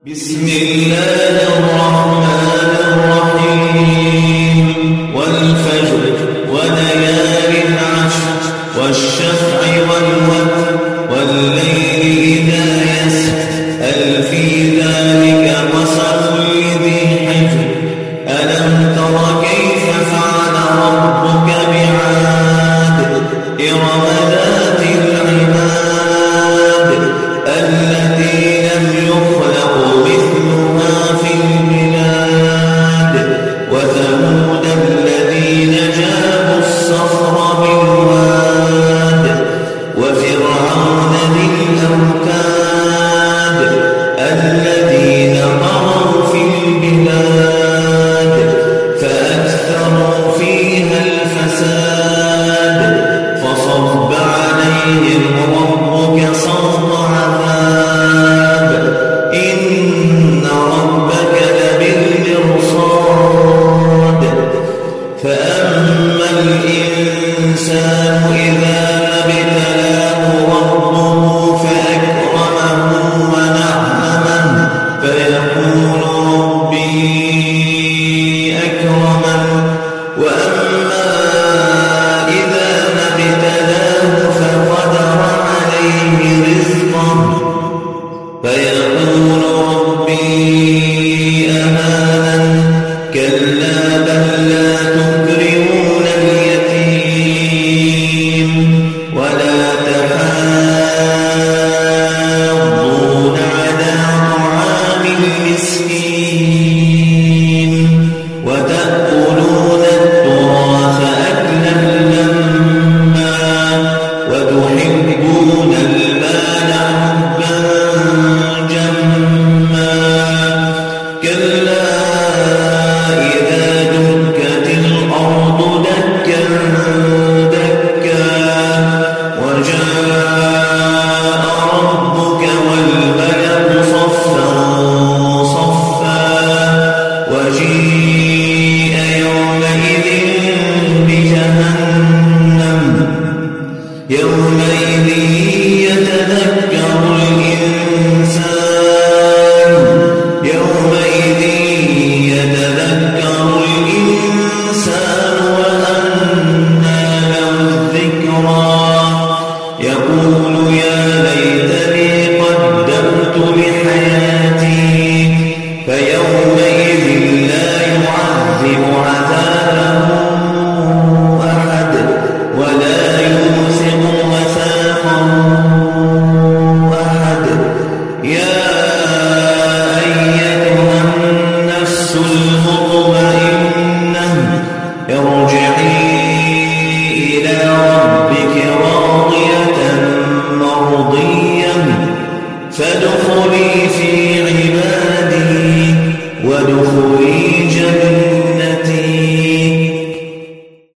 بسم الله الرحمن الرحيم والفجر وليال عشر والشفع والوتر والليل إذا يسر هل في ذلك قسم لذي حجر ألم تر كيف فعل ربك بعاد إرم ذات العماد التي لم يخلق مثلها في البلاد وثمود الذين جابوا الصخر بالواد وفرعون ذي الأوتاد الذين طغوا في البلاد فأكثروا فيها الفساد فصب عليهم ربك صوت عذاب إن ربك لبالمرصاد فأما الإنسان إذا ما ابتلاه ربه فأكرمه ونعمه فيقول ربي أكرمن وأما إذا ما ابتلاه فقدر عليه رزقه فيقول ربي أهانن كلا بل لا تكرمون اليتيم ولا تحاضون على طعام المسكين وتأكلون التراث أكلا لما وتحبون المال حبا جما كلا إذا دكت الأرض دكا دكا وجاء ربك والملك صفا صفا وجيء يومئذ بجهنم يومئذ يتذكر الإنسان يومئذ يتذكر الإنسان وأنى له الذكرى يقول يا ليتني قدمت لحياتي فيومئذ لا يعذب عذابه أحد ولا يوثق وثاقه أحد يا أيتها النفس المطمئنة ارجعي إلى ربك راضية مرضية فادخلي في عبادي وادخلي